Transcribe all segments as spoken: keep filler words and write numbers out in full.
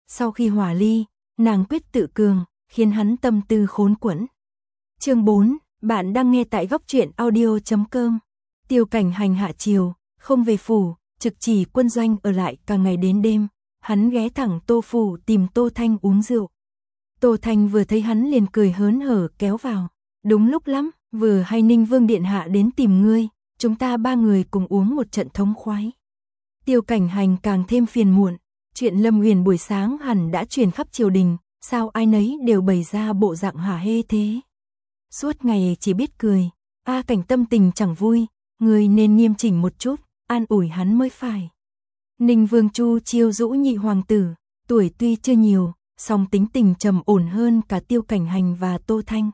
Sau khi hòa ly, nàng quyết tự cường, khiến hắn tâm tư khốn quẫn. Chương bốn, bạn đang nghe tại góc truyện audio chấm com. Tiêu Cảnh Hành hạ chiều, không về phủ, trực chỉ quân doanh ở lại cả ngày đến đêm. Hắn ghé thẳng Tô phủ tìm Tô Thanh uống rượu. Tô Thanh vừa thấy hắn liền cười hớn hở kéo vào. Đúng lúc lắm, vừa hay Ninh Vương điện hạ đến tìm ngươi, chúng ta ba người cùng uống một trận thống khoái. Tiêu Cảnh Hành càng thêm phiền muộn, chuyện Lâm Uyển buổi sáng hẳn đã truyền khắp triều đình, sao ai nấy đều bày ra bộ dạng hả hê thế. Suốt ngày chỉ biết cười, A Cảnh tâm tình chẳng vui, ngươi nên nghiêm chỉnh một chút, an ủi hắn mới phải. Ninh Vương Chu chiêu dũ nhị hoàng tử, tuổi tuy chưa nhiều, song tính tình trầm ổn hơn cả Tiêu Cảnh Hành và Tô Thanh.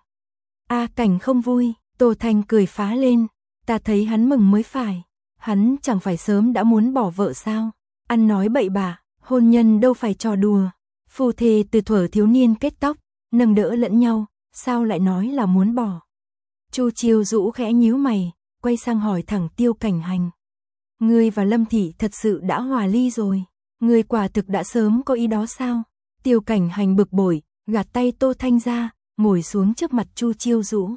A Cảnh không vui, Tô Thanh cười phá lên, ta thấy hắn mừng mới phải, hắn chẳng phải sớm đã muốn bỏ vợ sao, ăn nói bậy bạ, hôn nhân đâu phải trò đùa, phu thê từ thuở thiếu niên kết tóc, nâng đỡ lẫn nhau, sao lại nói là muốn bỏ. Chu chiêu dũ khẽ nhíu mày, quay sang hỏi thẳng Tiêu Cảnh Hành. Ngươi và Lâm Thị thật sự đã hòa ly rồi, ngươi quả thực đã sớm có ý đó sao? Tiêu Cảnh Hành bực bội, gạt tay Tô Thanh ra, ngồi xuống trước mặt Chu chiêu dũ.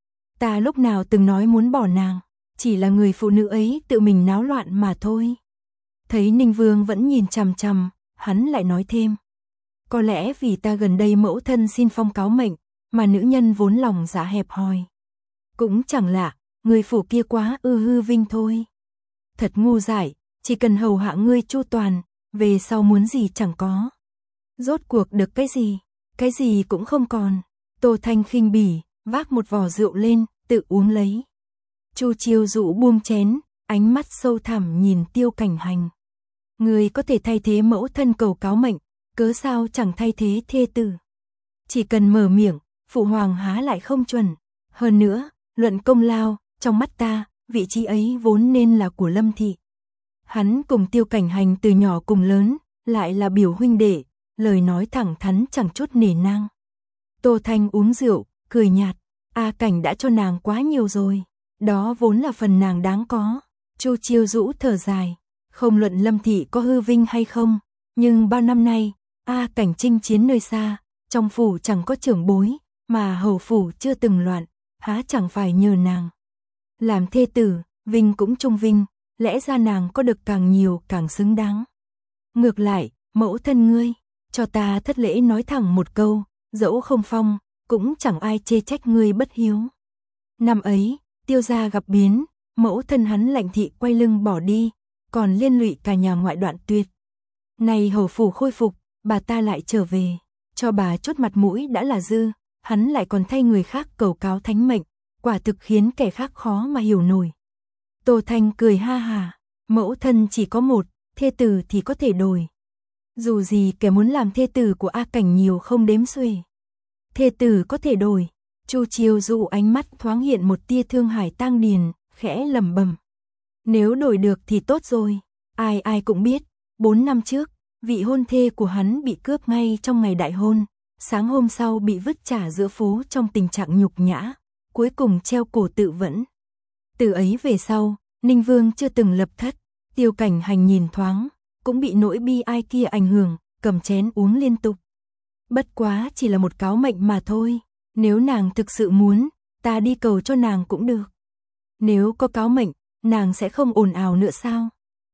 Ta lúc nào từng nói muốn bỏ nàng, chỉ là người phụ nữ ấy tự mình náo loạn mà thôi. Thấy Ninh Vương vẫn nhìn chằm chằm, hắn lại nói thêm. Có lẽ vì ta gần đây mẫu thân xin phong cáo mệnh, mà nữ nhân vốn lòng dạ hẹp hòi. Cũng chẳng lạ, người phụ kia quá ư hư vinh thôi. Thật ngu dại, chỉ cần hầu hạ ngươi chu toàn, về sau muốn gì chẳng có. Rốt cuộc được cái gì, cái gì cũng không còn. Tô Thanh khinh bỉ, vác một vò rượu lên, tự uống lấy. Chu chiêu dũ buông chén, ánh mắt sâu thẳm nhìn Tiêu Cảnh Hành. Ngươi có thể thay thế mẫu thân cầu cáo mệnh, cớ sao chẳng thay thế thê tử. Chỉ cần mở miệng, phụ hoàng há lại không chuẩn. Hơn nữa, luận công lao, trong mắt ta, vị trí ấy vốn nên là của Lâm Thị. Hắn cùng Tiêu Cảnh Hành từ nhỏ cùng lớn, lại là biểu huynh đệ, lời nói thẳng thắn chẳng chút nể nang. Tô Thanh uống rượu, cười nhạt, A Cảnh đã cho nàng quá nhiều rồi, đó vốn là phần nàng đáng có. Chu chiêu dũ thở dài, không luận Lâm Thị có hư vinh hay không, nhưng bao năm nay, A Cảnh chinh chiến nơi xa, trong phủ chẳng có trưởng bối, mà hầu phủ chưa từng loạn, há chẳng phải nhờ nàng. Làm thê tử, vinh cũng trung vinh, lẽ ra nàng có được càng nhiều càng xứng đáng. Ngược lại, mẫu thân ngươi, cho ta thất lễ nói thẳng một câu, dẫu không phong, cũng chẳng ai chê trách ngươi bất hiếu. Năm ấy, Tiêu gia gặp biến, mẫu thân hắn Lạnh Thị quay lưng bỏ đi, còn liên lụy cả nhà ngoại đoạn tuyệt. Này hầu phủ khôi phục, bà ta lại trở về, cho bà chút mặt mũi đã là dư, hắn lại còn thay người khác cầu cáo thánh mệnh, quả thực khiến kẻ khác khó mà hiểu nổi. Tô Thanh cười ha hà, mẫu thân chỉ có một, thê tử thì có thể đổi. Dù gì kẻ muốn làm thê tử của A Cảnh nhiều không đếm xuể. Thê tử có thể đổi. Chu chiêu dụ ánh mắt thoáng hiện một tia thương hải tang điền, khẽ lẩm bẩm. Nếu đổi được thì tốt rồi. Ai ai cũng biết, bốn năm trước, vị hôn thê của hắn bị cướp ngay trong ngày đại hôn, sáng hôm sau bị vứt trả giữa phố trong tình trạng nhục nhã, cuối cùng treo cổ tự vẫn. Từ ấy về sau, Ninh Vương chưa từng lập thất, Tiêu Cảnh Hành nhìn thoáng, cũng bị nỗi bi ai kia ảnh hưởng, cầm chén uống liên tục. Bất quá chỉ là một cáo mệnh mà thôi, nếu nàng thực sự muốn, ta đi cầu cho nàng cũng được. Nếu có cáo mệnh, nàng sẽ không ồn ào nữa sao?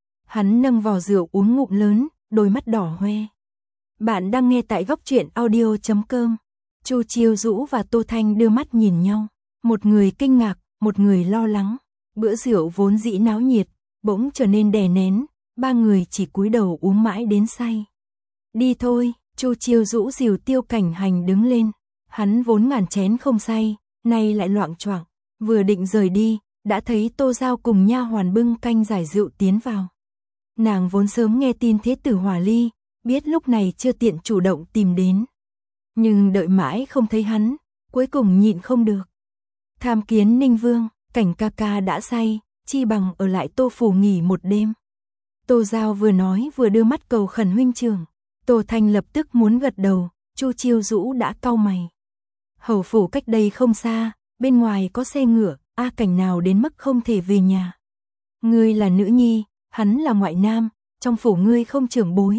Hắn nâng vò rượu uống ngụm lớn, đôi mắt đỏ hoe. Bạn đang nghe tại góc truyện audio chấm com. Chu chiêu dũ và Tô Thanh đưa mắt nhìn nhau, một người kinh ngạc, một người lo lắng. Bữa rượu vốn dĩ náo nhiệt, bỗng trở nên đè nén, ba người chỉ cúi đầu uống mãi đến say. Đi thôi, Chu chiêu dũ dìu Tiêu Cảnh Hành đứng lên, hắn vốn ngàn chén không say, nay lại loạng choạng, vừa định rời đi, đã thấy Tô Giao cùng nha hoàn bưng canh giải rượu tiến vào. Nàng vốn sớm nghe tin thế tử hòa ly, biết lúc này chưa tiện chủ động tìm đến. Nhưng đợi mãi không thấy hắn, cuối cùng nhịn không được. Tham kiến Ninh Vương, Cảnh ca ca đã say, chi bằng ở lại Tô phủ nghỉ một đêm. Tô Giao vừa nói vừa đưa mắt cầu khẩn huynh trưởng. Tô Thanh lập tức muốn gật đầu, Chu chiêu dũ đã cau mày. Hầu phủ cách đây không xa, bên ngoài có xe ngựa, A Cảnh nào đến mức không thể về nhà. Ngươi là nữ nhi, hắn là ngoại nam, trong phủ ngươi không trưởng bối,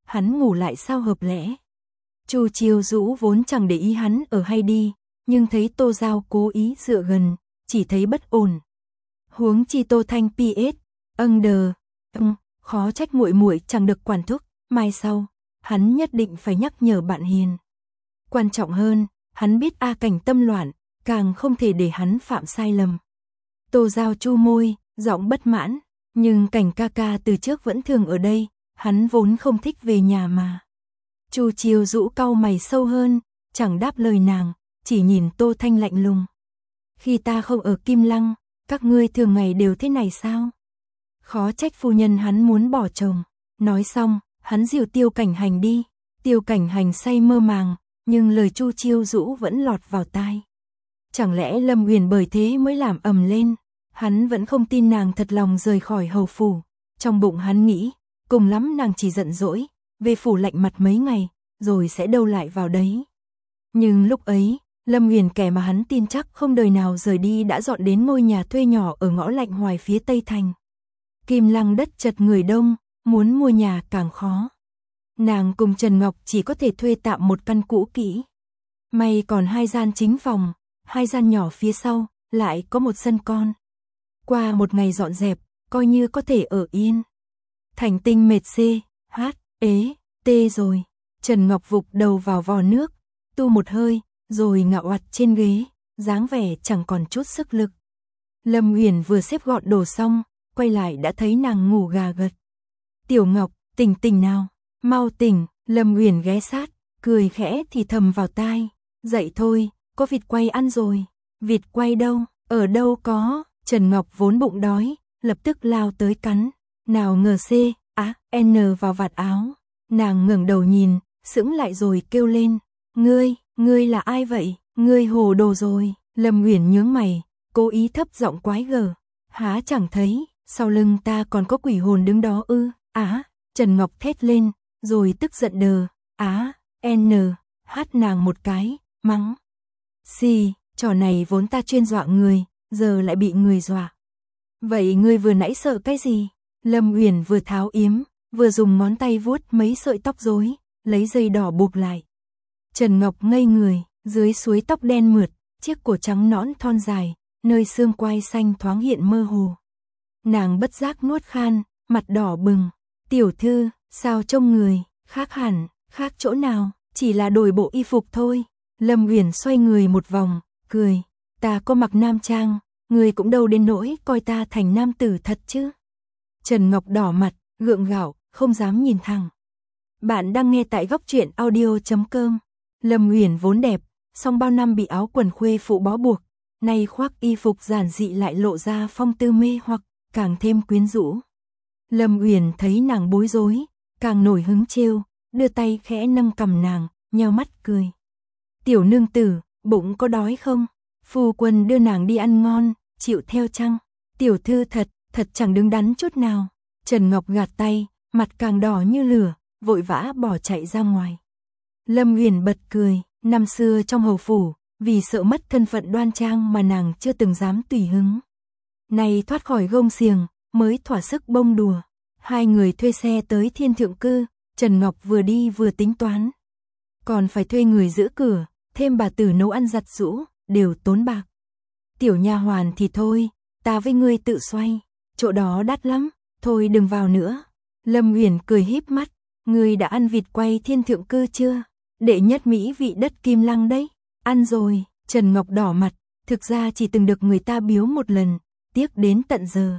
hắn ngủ lại sao hợp lẽ. Chu Chiêu Dũ vốn chẳng để ý hắn ở hay đi, nhưng thấy Tô Giao cố ý dựa gần, chỉ thấy bất ổn. Huống chi Tô Thanh pê ét, âng đờ, ừm, khó trách muội muội chẳng được quản thúc, mai sau, hắn nhất định phải nhắc nhở bạn Hiền. Quan trọng hơn, hắn biết A Cảnh tâm loạn, càng không thể để hắn phạm sai lầm. Tô Giao chu môi, giọng bất mãn, nhưng Cảnh ca ca từ trước vẫn thường ở đây, hắn vốn không thích về nhà mà. Chu Chiêu Dũ cau mày sâu hơn, chẳng đáp lời nàng, chỉ nhìn Tô Thanh lạnh lùng. Khi ta không ở Kim Lăng, các ngươi thường ngày đều thế này sao? Khó trách phu nhân hắn muốn bỏ chồng. Nói xong, hắn dìu Tiêu Cảnh Hành đi. Tiêu Cảnh Hành say mơ màng, nhưng lời Chu Chiêu Dũ vẫn lọt vào tai. Chẳng lẽ Lâm Uyển bởi thế mới làm ầm lên? Hắn vẫn không tin nàng thật lòng rời khỏi hầu phủ. Trong bụng hắn nghĩ, cùng lắm nàng chỉ giận dỗi, về phủ lạnh mặt mấy ngày, rồi sẽ đâu lại vào đấy. Nhưng lúc ấy, Lâm Uyển kẻ mà hắn tin chắc không đời nào rời đi đã dọn đến ngôi nhà thuê nhỏ ở ngõ Lạnh Hoài phía Tây Thành. Kim Lăng đất chật người đông, muốn mua nhà càng khó. Nàng cùng Trần Ngọc chỉ có thể thuê tạm một căn cũ kỹ. May còn hai gian chính phòng, hai gian nhỏ phía sau, lại có một sân con. Qua một ngày dọn dẹp, coi như có thể ở yên. Thành Tinh mệt xê, hát, ế, tê rồi. Trần Ngọc vụt đầu vào vò nước, tu một hơi, rồi ngạo oặt trên ghế, dáng vẻ chẳng còn chút sức lực. Lâm Uyển vừa xếp gọn đồ xong, quay lại đã thấy nàng ngủ gà gật. Tiểu Ngọc, tỉnh tỉnh nào, mau tỉnh. Lâm Uyển ghé sát, cười khẽ thì thầm vào tai. Dậy thôi, có vịt quay ăn rồi. Vịt quay đâu, ở đâu có. Trần Ngọc vốn bụng đói, lập tức lao tới cắn. Nào ngờ C, á, N vào vạt áo. Nàng ngẩng đầu nhìn, sững lại rồi kêu lên. Ngươi, ngươi là ai vậy? Ngươi hồ đồ rồi. Lâm Uyển nhướng mày, cố ý thấp giọng quái gở. Há chẳng thấy, sau lưng ta còn có quỷ hồn đứng đó ư? Á, Trần Ngọc thét lên, rồi tức giận đờ. Á, N, hát nàng một cái, mắng. Xì, trò này vốn ta chuyên dọa người, giờ lại bị người dọa. Vậy ngươi vừa nãy sợ cái gì? Lâm Uyển vừa tháo yếm, vừa dùng ngón tay vuốt mấy sợi tóc rối, lấy dây đỏ buộc lại. Trần Ngọc ngây người, dưới suối tóc đen mượt, chiếc cổ trắng nõn thon dài, nơi xương quai xanh thoáng hiện mơ hồ. Nàng bất giác nuốt khan, mặt đỏ bừng. Tiểu thư, sao trông người, khác hẳn, khác chỗ nào, chỉ là đổi bộ y phục thôi. Lâm Uyển xoay người một vòng, cười. Ta có mặc nam trang, người cũng đâu đến nỗi coi ta thành nam tử thật chứ. Trần Ngọc đỏ mặt, gượng gạo, không dám nhìn thẳng. Bạn đang nghe tại góc truyện audio chấm com. Lâm Uyển vốn đẹp, song bao năm bị áo quần khuê phụ bó buộc, nay khoác y phục giản dị lại lộ ra phong tư mê hoặc, càng thêm quyến rũ. Lâm Uyển thấy nàng bối rối, càng nổi hứng trêu, đưa tay khẽ nâng cằm nàng, nheo mắt cười. Tiểu nương tử, bụng có đói không? Phu quân đưa nàng đi ăn ngon, chịu theo chăng? Tiểu thư thật, thật chẳng đứng đắn chút nào. Trần Ngọc gạt tay, mặt càng đỏ như lửa, vội vã bỏ chạy ra ngoài. Lâm Uyển bật cười, năm xưa trong hầu phủ, vì sợ mất thân phận đoan trang mà nàng chưa từng dám tùy hứng. Nay thoát khỏi gông xiềng, mới thỏa sức bông đùa. Hai người thuê xe tới Thiên Thượng Cư, Trần Ngọc vừa đi vừa tính toán. Còn phải thuê người giữ cửa, thêm bà tử nấu ăn giặt giũ, đều tốn bạc. Tiểu nha hoàn thì thôi, ta với ngươi tự xoay, chỗ đó đắt lắm, thôi đừng vào nữa. Lâm Uyển cười híp mắt, ngươi đã ăn vịt quay Thiên Thượng Cư chưa? Đệ nhất mỹ vị đất Kim Lăng đấy. Ăn rồi. Trần Ngọc đỏ mặt, thực ra chỉ từng được người ta biếu một lần, tiếc đến tận giờ.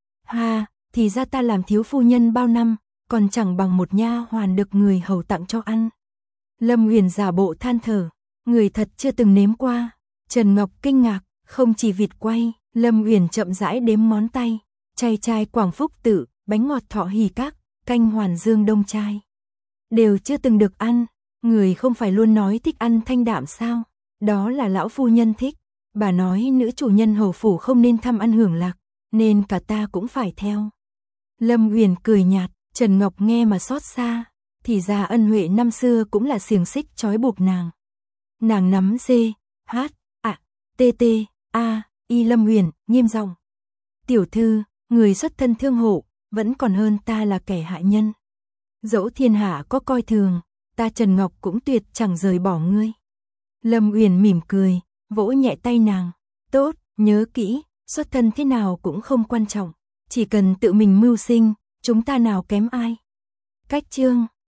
Ha, thì ra ta làm thiếu phu nhân bao năm, còn chẳng bằng một nha hoàn được người hầu tặng cho ăn. Lâm Uyển giả bộ than thở, người thật chưa từng nếm qua. Trần Ngọc kinh ngạc, không chỉ vịt quay, Lâm Uyển chậm rãi đếm ngón tay, chay trai Quảng Phúc Tự, bánh ngọt Thọ Hỷ Các, canh Hoàn Dương Đông Trai. Đều chưa từng được ăn, người không phải luôn nói thích ăn thanh đạm sao? Đó là lão phu nhân thích, bà nói nữ chủ nhân hầu phủ không nên thăm ăn hưởng lạc, nên cả ta cũng phải theo. Lâm Uyển cười nhạt, Trần Ngọc nghe mà xót xa, thì ra ân huệ năm xưa cũng là xiềng xích trói buộc nàng. Nàng nắm C, H, A, T T, A, Y Lâm Uyển, nghiêm giọng. Tiểu thư, người xuất thân thương hộ, vẫn còn hơn ta là kẻ hại nhân. Dẫu thiên hạ có coi thường, ta Trần Ngọc cũng tuyệt chẳng rời bỏ ngươi. Lâm Uyển mỉm cười, vỗ nhẹ tay nàng. Tốt, nhớ kỹ, xuất thân thế nào cũng không quan trọng. Chỉ cần tự mình mưu sinh, chúng ta nào kém ai. Cách chương